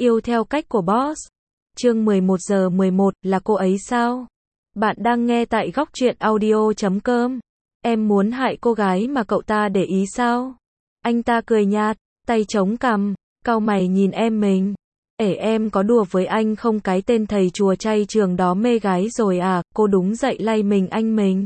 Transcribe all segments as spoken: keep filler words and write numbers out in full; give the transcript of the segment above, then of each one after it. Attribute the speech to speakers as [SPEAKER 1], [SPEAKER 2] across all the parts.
[SPEAKER 1] Yêu theo cách của boss. Chương mười một giờ mười một, là cô ấy sao? Bạn đang nghe tại góc truyện audio chấm com. Em muốn hại cô gái mà cậu ta để ý sao? Anh ta cười nhạt, tay chống cằm, cau mày nhìn em mình. Ể em có đùa với anh không, cái tên thầy chùa chay trường đó mê gái rồi à? Cô đúng dậy lay mình anh mình.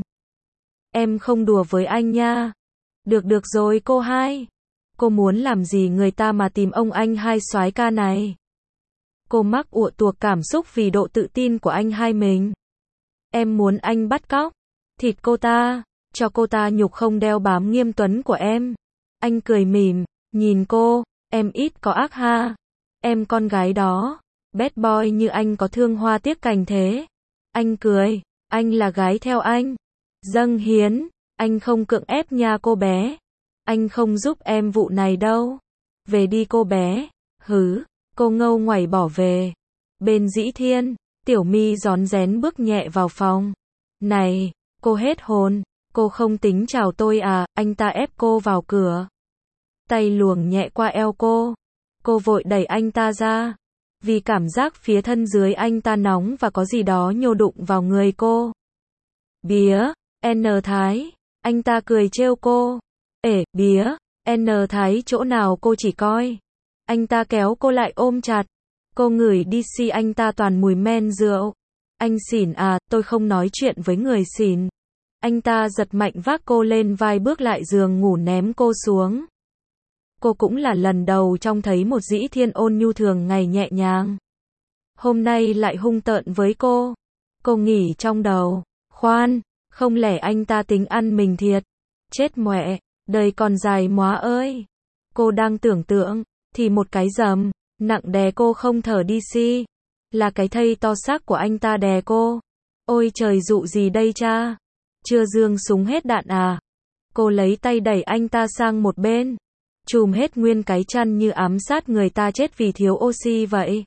[SPEAKER 1] Em không đùa với anh nha. Được được rồi cô hai. Cô muốn làm gì người ta mà tìm ông anh hai soái ca này? Cô mắc ụa tuộc cảm xúc vì độ tự tin của anh hai mình. Em muốn anh bắt cóc, thịt cô ta, cho cô ta nhục không đeo bám nghiêm tuấn của em. Anh cười mỉm, nhìn cô, em ít có ác ha. Em con gái đó, bad boy như anh có thương hoa tiếc cành thế. Anh cười, anh là gái theo anh. Dâng hiến, anh không cưỡng ép nha cô bé. Anh không giúp em vụ này đâu. Về đi cô bé. Hứ, cô ngâu ngoẩy bỏ về. Bên Dĩ Thiên, Tiểu My rón rén bước nhẹ vào phòng. Này, cô hết hồn, cô không tính chào tôi à? Anh ta ép cô vào cửa. Tay luồng nhẹ qua eo cô. Cô vội đẩy anh ta ra. Vì cảm giác phía thân dưới anh ta nóng và có gì đó nhô đụng vào người cô. Bía, N Thái. Anh ta cười trêu cô. Ể, bía, N Thái chỗ nào cô chỉ coi. Anh ta kéo cô lại ôm chặt. Cô ngửi đi xi anh ta toàn mùi men rượu. Anh xỉn à? Tôi không nói chuyện với người xỉn. Anh ta giật mạnh vác cô lên vai bước lại giường ngủ ném cô xuống. Cô cũng là lần đầu trông thấy một Dĩ Thiên ôn nhu thường ngày nhẹ nhàng. Hôm nay lại hung tợn với cô. Cô nghĩ trong đầu, khoan, không lẽ anh ta tính ăn mình thiệt? Chết mẹ, đời còn dài móa ơi. Cô đang tưởng tượng, thì một cái giầm nặng đè cô không thở đi si. Là cái thây to xác của anh ta đè cô. Ôi trời, dụ gì đây cha? Chưa giương súng hết đạn à? Cô lấy tay đẩy anh ta sang một bên. Chùm hết nguyên cái chăn như ám sát người ta chết vì thiếu oxy vậy.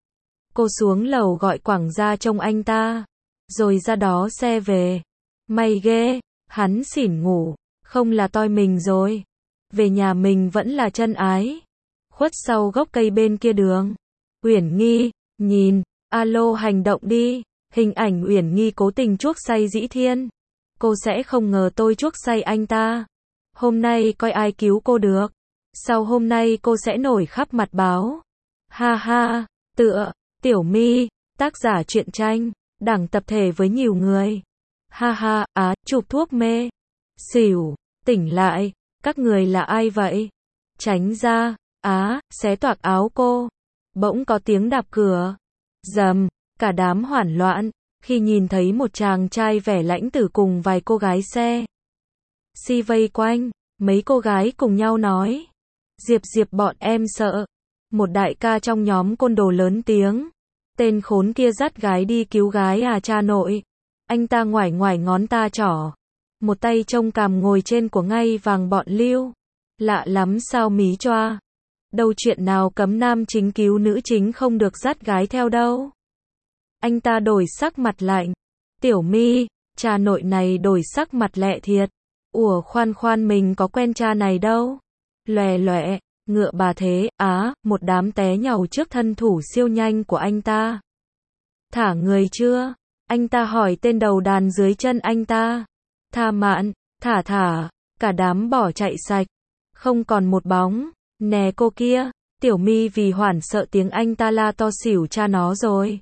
[SPEAKER 1] Cô xuống lầu gọi Quảng ra trông anh ta. Rồi ra đó xe về. May ghê, hắn xỉn ngủ. Không là toi mình rồi. Về nhà mình vẫn là chân ái. Khuất sau gốc cây bên kia đường. Uyển Nghi, nhìn, alo hành động đi. Hình ảnh Uyển Nghi cố tình chuốc say Dĩ Thiên. Cô sẽ không ngờ tôi chuốc say anh ta. Hôm nay coi ai cứu cô được. Sau hôm nay cô sẽ nổi khắp mặt báo. Ha ha, tựa, Tiểu My, tác giả truyện tranh, đẳng tập thể với nhiều người. Ha ha, á, chụp thuốc mê. Xỉu, tỉnh lại, các người là ai vậy? Tránh ra, á, xé toạc áo cô. Bỗng có tiếng đạp cửa. Dầm, cả đám hoảng loạn, khi nhìn thấy một chàng trai vẻ lãnh tử cùng vài cô gái xe. Si vây quanh, mấy cô gái cùng nhau nói. Diệp Diệp bọn em sợ. Một đại ca trong nhóm côn đồ lớn tiếng. Tên khốn kia dắt gái đi cứu gái à cha nội. Anh ta ngoải ngoải ngón ta trỏ. Một tay trông cằm ngồi trên của ngay vàng bọn Lưu. Lạ lắm sao mí choa. Đâu chuyện nào cấm nam chính cứu nữ chính không được dắt gái theo đâu. Anh ta đổi sắc mặt lạnh. Tiểu My, cha nội này đổi sắc mặt lẹ thiệt. Ủa khoan khoan, mình có quen cha này đâu. Lòe lòe, ngựa bà thế, á, một đám té nhàu trước thân thủ siêu nhanh của anh ta. Thả người chưa? Anh ta hỏi tên đầu đàn dưới chân anh ta. Tha mạn, thả thả, cả đám bỏ chạy sạch. Không còn một bóng, nè cô kia, Tiểu My vì hoảng sợ tiếng anh ta la to xỉu cha nó rồi.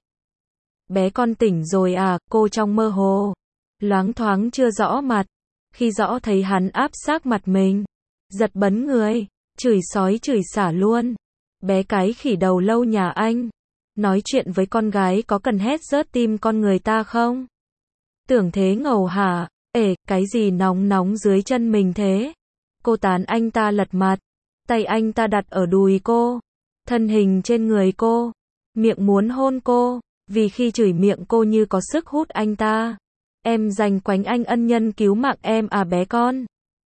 [SPEAKER 1] Bé con tỉnh rồi à? Cô trong mơ hồ, loáng thoáng chưa rõ mặt. Khi rõ thấy hắn áp sát mặt mình. Giật bấn người, chửi sói chửi xả luôn. Bé cái khỉ đầu lâu nhà anh. Nói chuyện với con gái có cần hét rớt tim con người ta không? Tưởng thế ngầu hả? Ê, cái gì nóng nóng dưới chân mình thế? Cô tán anh ta lật mặt. Tay anh ta đặt ở đùi cô. Thân hình trên người cô. Miệng muốn hôn cô. Vì khi chửi miệng cô như có sức hút anh ta. Em dành quánh anh ân nhân cứu mạng em à bé con?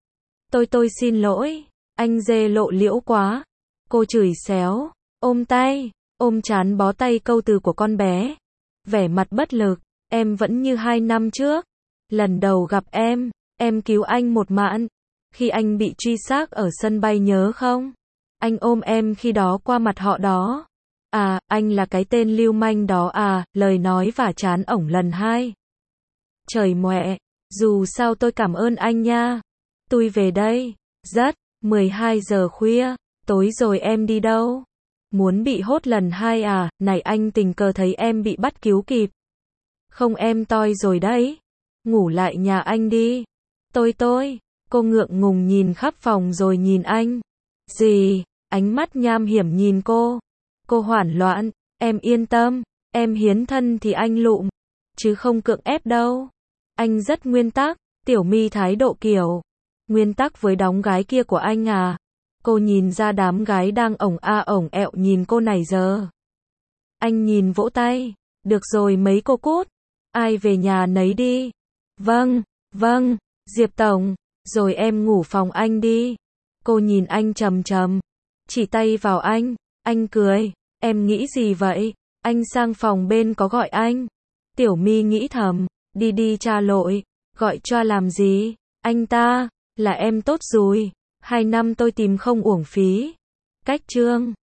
[SPEAKER 1] Tôi tôi xin lỗi, anh dê lộ liễu quá. Cô chửi xéo, ôm tay, ôm chán bó tay câu từ của con bé. Vẻ mặt bất lực, em vẫn như hai năm trước. Lần đầu gặp em, em cứu anh một mạng. Khi anh bị truy xác ở sân bay nhớ không? Anh ôm em khi đó qua mặt họ đó. À, anh là cái tên lưu manh đó à, lời nói vả chán ổng lần hai. Trời mẹ, dù sao tôi cảm ơn anh nha. Tôi về đây. Rất, mười hai giờ khuya, tối rồi em đi đâu? Muốn bị hốt lần hai à, này anh tình cờ thấy em bị bắt cứu kịp. Không em toi rồi đấy. Ngủ lại nhà anh đi. Tôi tôi, cô ngượng ngùng nhìn khắp phòng rồi nhìn anh. Gì? Ánh mắt nham hiểm nhìn cô. Cô hoảng loạn, em yên tâm, em hiến thân thì anh lụm, chứ không cưỡng ép đâu. Anh rất nguyên tắc, Tiểu My thái độ kiểu, nguyên tắc với đóng gái kia của anh à? Cô nhìn ra đám gái đang ổng a ổng ẹo nhìn cô này giờ. Anh nhìn vỗ tay, được rồi mấy cô cút, ai về nhà nấy đi. Vâng, vâng, Diệp Tổng, rồi em ngủ phòng anh đi. Cô nhìn anh trầm trầm, chỉ tay vào anh, anh cười, em nghĩ gì vậy? Anh sang phòng bên có gọi anh. Tiểu My nghĩ thầm, đi đi cha lội, gọi cho làm gì? Anh ta, là em tốt rồi, hai năm tôi tìm không uổng phí. Cách chương